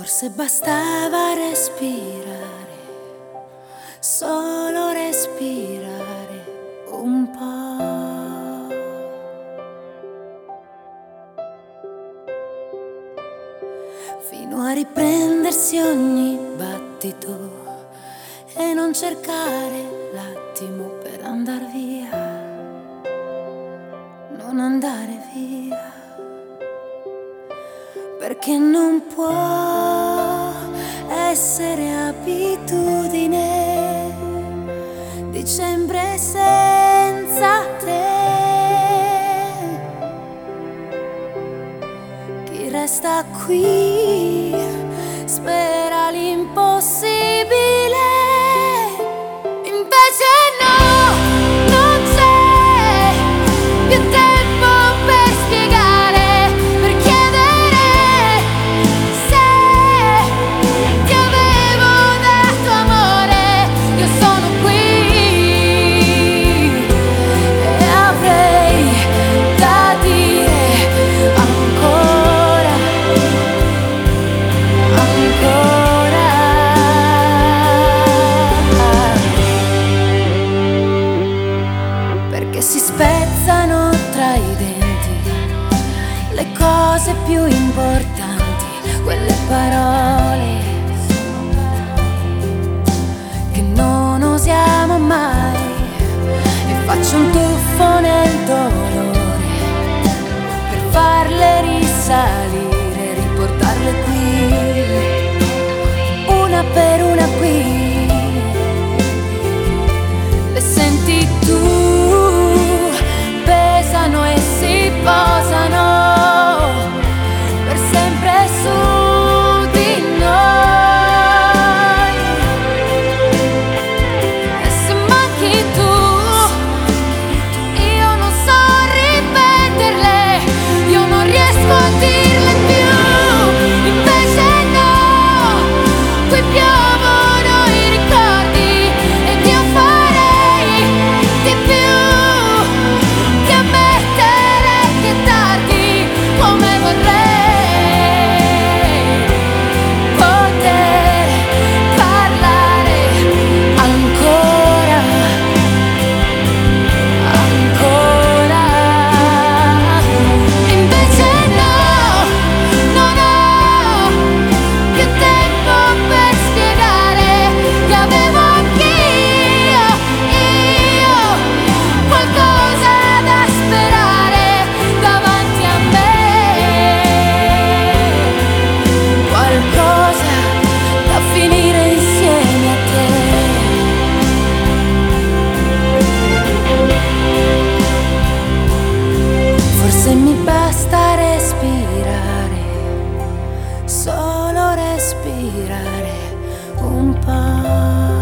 Forse bastava respirare, solo respirare un po'. Fino a riprendersi ogni battito e non cercare l'attimo per andar via, non andare via. Perché non può essere abitudine dicembre senza te. Chi resta qui spera l'impossibile, invece no, non c'è più tempo per spiegare, per chiedere se ti avevo dato amore. Io sono qui e avrei da dire ancora, ancora. Perché si spezzano tra i denti le cose più importanti, quelle parole che non usiamo mai, e faccio un tuffo nel dolore per farle risalire, riportarle qui, una per una qui. Le senti tu, pesano e si posano per sempre su di noi. E se manchi tu, io non so ripeterle, io non riesco a dirle più. Invece no, qui piovono i ricordi ed io farei di più che ammettere che è tardi, come vorrei poter parlare ancora, ancora. Invece no, non ho più tempo per spiegare che avevo anch'io, io, qualcosa da sperare davanti a me, qualcosa da finire insieme a te. Forse mi basta respirare, solo respirare un po'.